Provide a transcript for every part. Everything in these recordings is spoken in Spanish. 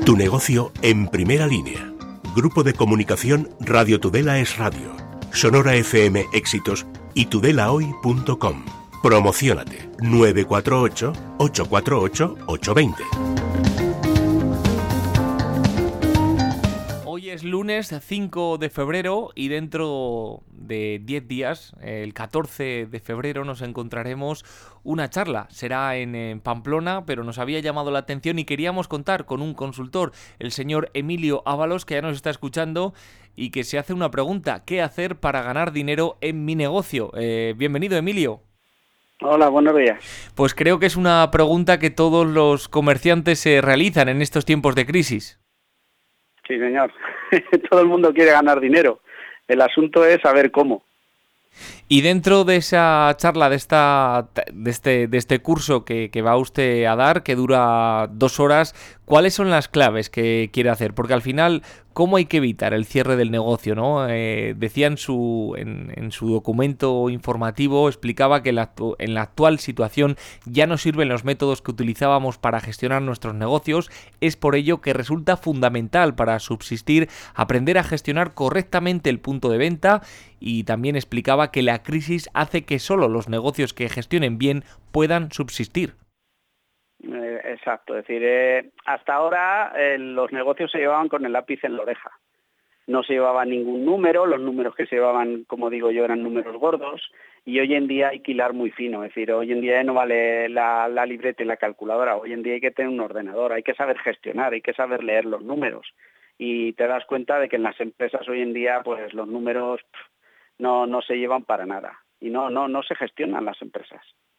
Tu negocio en primera línea. Grupo de comunicación Radio Tudela es Radio, Sonora FM Éxitos y tudelahoy.com. Promociónate 948-848-820. Hoy es lunes 5 de febrero y dentro de 10 días, el 14 de febrero, nos encontraremos una charla. Será en Pamplona, pero nos había llamado la atención y queríamos contar con un consultor, el señor Emilio Ábalos, que ya nos está escuchando y que se hace una pregunta: ¿qué hacer para ganar dinero en mi negocio? Bienvenido, Emilio. Hola, buenos días. Pues creo que es una pregunta que todos los comerciantes se realizan en estos tiempos de crisis. Sí, señor. Todo el mundo quiere ganar dinero. El asunto es saber cómo. Y dentro de esa charla, de este curso que va usted a dar, que dura 2 horas, ¿cuáles son las claves que quiere hacer? Porque al final, ¿cómo hay que evitar el cierre del negocio, ¿no? Decía en su documento informativo, explicaba que en la actual situación ya no sirven los métodos que utilizábamos para gestionar nuestros negocios. Es por ello que resulta fundamental para subsistir aprender a gestionar correctamente el punto de venta, y también explicaba que la crisis hace que solo los negocios que gestionen bien puedan subsistir. Exacto, es decir, hasta ahora los negocios se llevaban con el lápiz en la oreja. No se llevaba ningún número, los números que se llevaban, como digo yo, eran números gordos, y hoy en día hay que hilar muy fino. Es decir, hoy en día no vale la libreta y la calculadora, hoy en día hay que tener un ordenador, hay que saber gestionar, hay que saber leer los números. Y te das cuenta de que en las empresas hoy en día pues los números no se llevan para nada y no se gestionan las empresas.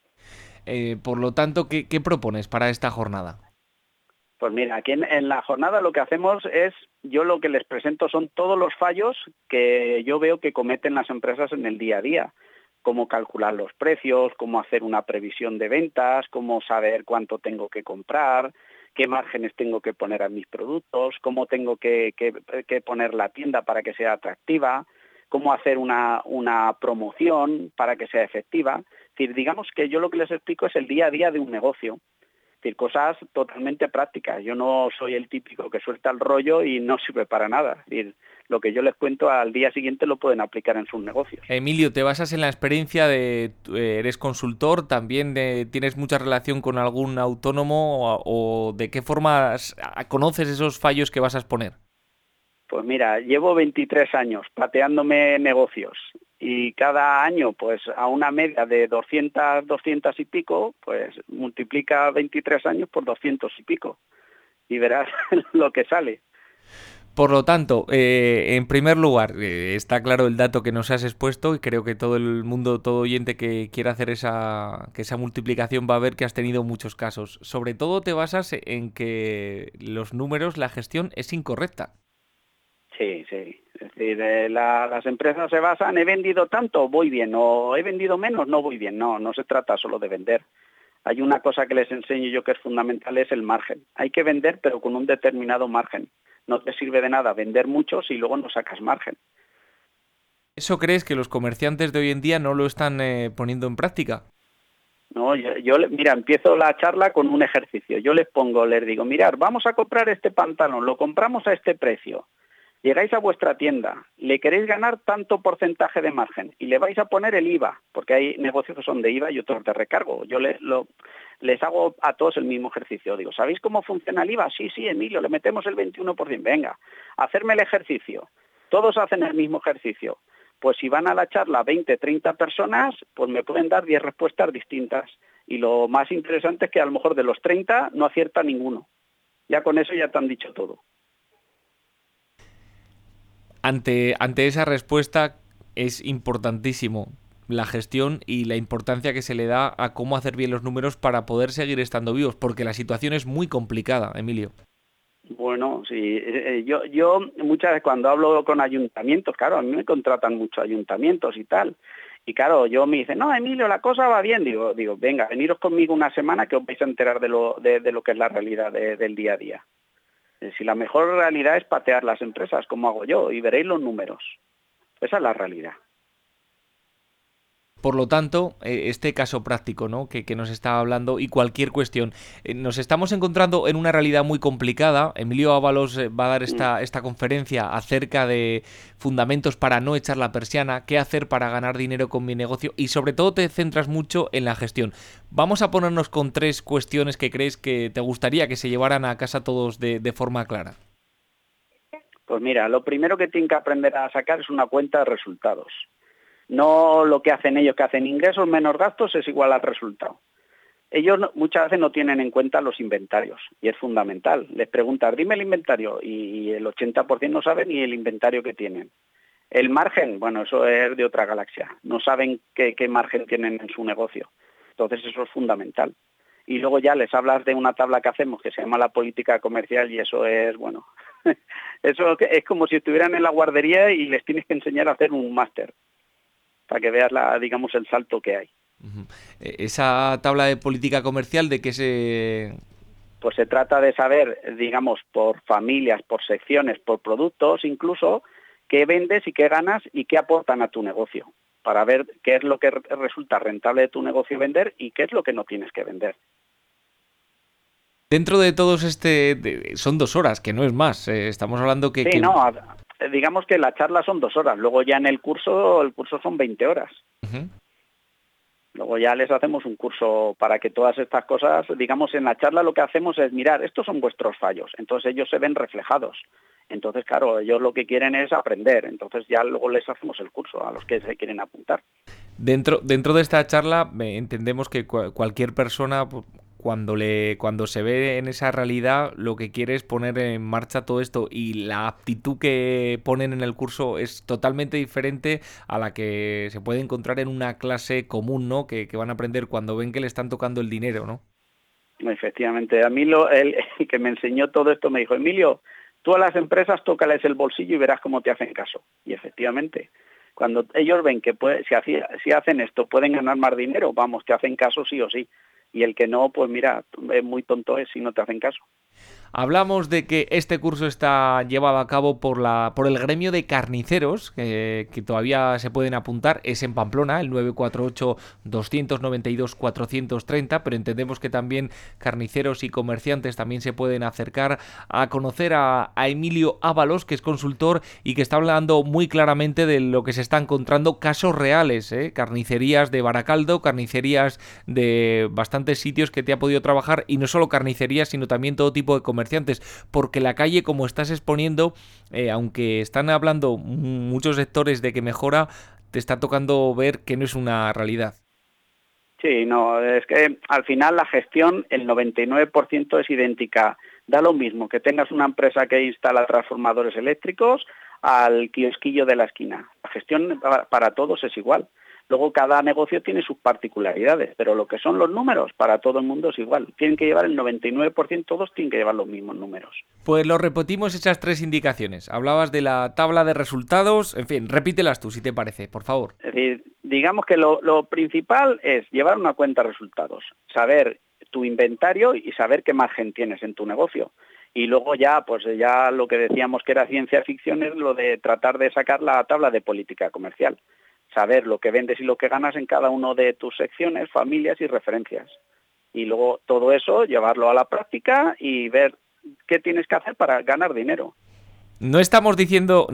Por lo tanto, ¿qué propones para esta jornada? Pues mira, aquí en la jornada lo que hacemos es, yo lo que les presento son todos los fallos que yo veo que cometen las empresas en el día a día. Cómo calcular los precios, cómo hacer una previsión de ventas, cómo saber cuánto tengo que comprar, qué márgenes tengo que poner a mis productos, cómo tengo que poner la tienda para que sea atractiva, cómo hacer una promoción para que sea efectiva. Es decir, digamos que yo lo que les explico es el día a día de un negocio. Es decir, cosas totalmente prácticas. Yo no soy el típico que suelta el rollo y no sirve para nada. Es decir, lo que yo les cuento al día siguiente lo pueden aplicar en sus negocios. Emilio, ¿te basas en la experiencia eres consultor, también tienes mucha relación con algún autónomo o de qué forma conoces esos fallos que vas a exponer? Pues mira, llevo 23 años pateándome negocios y cada año pues a una media de 200 y pico, pues multiplica 23 años por 200 y pico y verás lo que sale. Por lo tanto, en primer lugar, está claro el dato que nos has expuesto y creo que todo el mundo, todo oyente que quiera hacer esa multiplicación va a ver que has tenido muchos casos. Sobre todo te basas en que los números, la gestión es incorrecta. Sí. Es decir, las empresas se basan, he vendido tanto, voy bien, o he vendido menos, no voy bien. No se trata solo de vender. Hay una cosa que les enseño yo que es fundamental, es el margen. Hay que vender, pero con un determinado margen. No te sirve de nada vender mucho si luego no sacas margen. ¿Eso crees que los comerciantes de hoy en día no lo están poniendo en práctica? No, mira, empiezo la charla con un ejercicio. Yo les digo, mirad, vamos a comprar este pantalón, lo compramos a este precio. Llegáis a vuestra tienda, le queréis ganar tanto porcentaje de margen y le vais a poner el IVA, porque hay negocios que son de IVA y otros de recargo. Yo les hago a todos el mismo ejercicio. Digo, ¿sabéis cómo funciona el IVA? Sí, Emilio, le metemos el 21%. Venga, hacerme el ejercicio. Todos hacen el mismo ejercicio. Pues si van a la charla 20, 30 personas, pues me pueden dar 10 respuestas distintas. Y lo más interesante es que a lo mejor de los 30 no acierta ninguno. Ya con eso ya te han dicho todo. Ante esa respuesta es importantísimo la gestión y la importancia que se le da a cómo hacer bien los números para poder seguir estando vivos, porque la situación es muy complicada, Emilio. Bueno, sí, yo muchas veces cuando hablo con ayuntamientos, claro, a mí me contratan muchos ayuntamientos y tal, y claro, yo me dicen, no, Emilio, la cosa va bien, digo, venga, veniros conmigo una semana que os vais a enterar de lo que es la realidad del día a día. Si la mejor realidad es patear las empresas, como hago yo, y veréis los números. Esa es la realidad. Por lo tanto, este caso práctico, ¿no?, que nos está hablando y cualquier cuestión, nos estamos encontrando en una realidad muy complicada. Emilio Ábalos va a dar esta conferencia acerca de fundamentos para no echar la persiana, qué hacer para ganar dinero con mi negocio y sobre todo te centras mucho en la gestión. Vamos a ponernos con 3 cuestiones que crees que te gustaría que se llevaran a casa todos de forma clara. Pues mira, lo primero que tienen que aprender a sacar es una cuenta de resultados. No lo que hacen ellos, que hacen ingresos menos gastos es igual al resultado. Ellos muchas veces no tienen en cuenta los inventarios y es fundamental. Les preguntas, dime el inventario y el 80% no saben ni el inventario que tienen. El margen, bueno, eso es de otra galaxia. No saben qué margen tienen en su negocio. Entonces eso es fundamental. Y luego ya les hablas de una tabla que hacemos que se llama la política comercial y eso es, bueno, eso es como si estuvieran en la guardería y les tienes que enseñar a hacer un máster, para que veas digamos, el salto que hay. Esa tabla de política comercial, ¿de qué se...? Pues se trata de saber, digamos, por familias, por secciones, por productos, incluso, qué vendes y qué ganas y qué aportan a tu negocio, para ver qué es lo que resulta rentable de tu negocio vender y qué es lo que no tienes que vender. Dentro de todos son 2 horas, que no es más. Estamos hablando que... Sí, no, digamos que la charla son 2 horas, luego ya en el curso son 20 horas. Uh-huh. Luego ya les hacemos un curso para que todas estas cosas, digamos, en la charla lo que hacemos es mirar, estos son vuestros fallos, entonces ellos se ven reflejados. Entonces, claro, ellos lo que quieren es aprender, entonces ya luego les hacemos el curso a los que se quieren apuntar. Dentro de esta charla entendemos que cualquier persona... Cuando se ve en esa realidad, lo que quiere es poner en marcha todo esto y la aptitud que ponen en el curso es totalmente diferente a la que se puede encontrar en una clase común, ¿no? Que van a aprender cuando ven que le están tocando el dinero, ¿no? Efectivamente. A mí el que me enseñó todo esto me dijo, Emilio, tú a las empresas tócales el bolsillo y verás cómo te hacen caso. Y efectivamente, cuando ellos ven que si hacen esto pueden ganar más dinero, vamos, te hacen caso sí o sí. Y el que no, pues mira, es muy tonto si no te hacen caso. Hablamos de que este curso está llevado a cabo por el gremio de carniceros, que todavía se pueden apuntar. Es en Pamplona, el 948-292-430, pero entendemos que también carniceros y comerciantes también se pueden acercar a conocer a Emilio Ábalos, que es consultor y que está hablando muy claramente de lo que se está encontrando, casos reales, carnicerías de Baracaldo, carnicerías de bastantes sitios que te ha podido trabajar, y no solo carnicerías, sino también todo tipo de comerciantes, porque la calle, como estás exponiendo, aunque están hablando muchos sectores de que mejora, te está tocando ver que no es una realidad. Sí, no, es que al final la gestión, el 99% es idéntica. Da lo mismo que tengas una empresa que instala transformadores eléctricos al kiosquillo de la esquina. La gestión para todos es igual. Luego cada negocio tiene sus particularidades, pero lo que son los números para todo el mundo es igual. Tienen que llevar el 99%, todos tienen que llevar los mismos números. Pues lo repetimos, esas 3 indicaciones. Hablabas de la tabla de resultados, en fin, repítelas tú si te parece, por favor. Es decir, digamos que lo principal es llevar una cuenta de resultados, saber tu inventario y saber qué margen tienes en tu negocio. Y luego ya, pues ya lo que decíamos que era ciencia ficción es lo de tratar de sacar la tabla de política comercial. Saber lo que vendes y lo que ganas en cada una de tus secciones, familias y referencias. Y luego todo eso, llevarlo a la práctica y ver qué tienes que hacer para ganar dinero. No está diciendo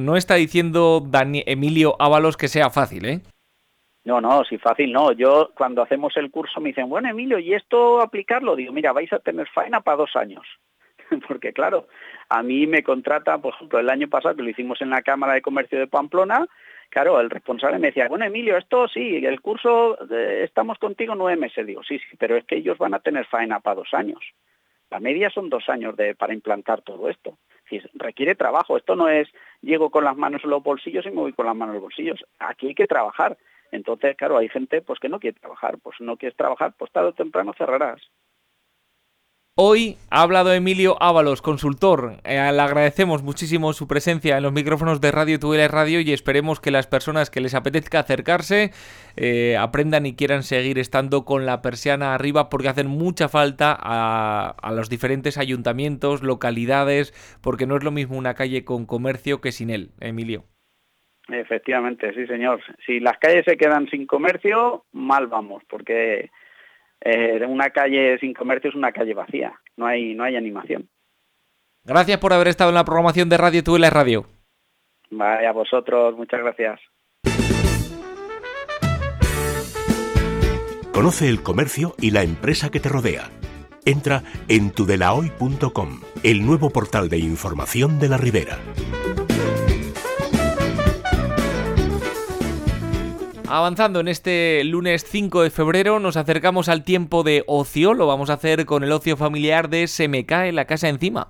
Emilio Ábalos que sea fácil, ¿eh? No, si fácil no. Yo cuando hacemos el curso me dicen, bueno, Emilio, ¿y esto aplicarlo? Digo, mira, vais a tener faena para 2 años. Porque claro, a mí me contrata, por ejemplo, el año pasado que lo hicimos en la Cámara de Comercio de Pamplona. Claro, el responsable me decía, bueno, Emilio, esto sí, el curso, estamos contigo 9 meses. Digo, sí, pero es que ellos van a tener faena para 2 años. La media son 2 años para implantar todo esto. Es decir, requiere trabajo. Esto no es, llego con las manos en los bolsillos y me voy con las manos en los bolsillos. Aquí hay que trabajar. Entonces, claro, hay gente pues que no quiere trabajar. Pues si no quieres trabajar, pues tarde o temprano cerrarás. Hoy ha hablado Emilio Ábalos, consultor. Le agradecemos muchísimo su presencia en los micrófonos de Radio Tudela Radio y esperemos que las personas que les apetezca acercarse aprendan y quieran seguir estando con la persiana arriba, porque hacen mucha falta a los diferentes ayuntamientos, localidades, porque no es lo mismo una calle con comercio que sin él, Emilio. Efectivamente, sí señor. Si las calles se quedan sin comercio, mal vamos, porque una calle sin comercio es una calle vacía, no hay animación. Gracias por haber estado en la programación de Radio Tudela Radio. Vaya, a vosotros, muchas gracias. Conoce el comercio y la empresa que te rodea. Entra en tudelahoy.com, el nuevo portal de información de la Ribera. Avanzando en este lunes 5 de febrero, nos acercamos al tiempo de ocio. Lo vamos a hacer con el ocio familiar de Se me cae la casa encima.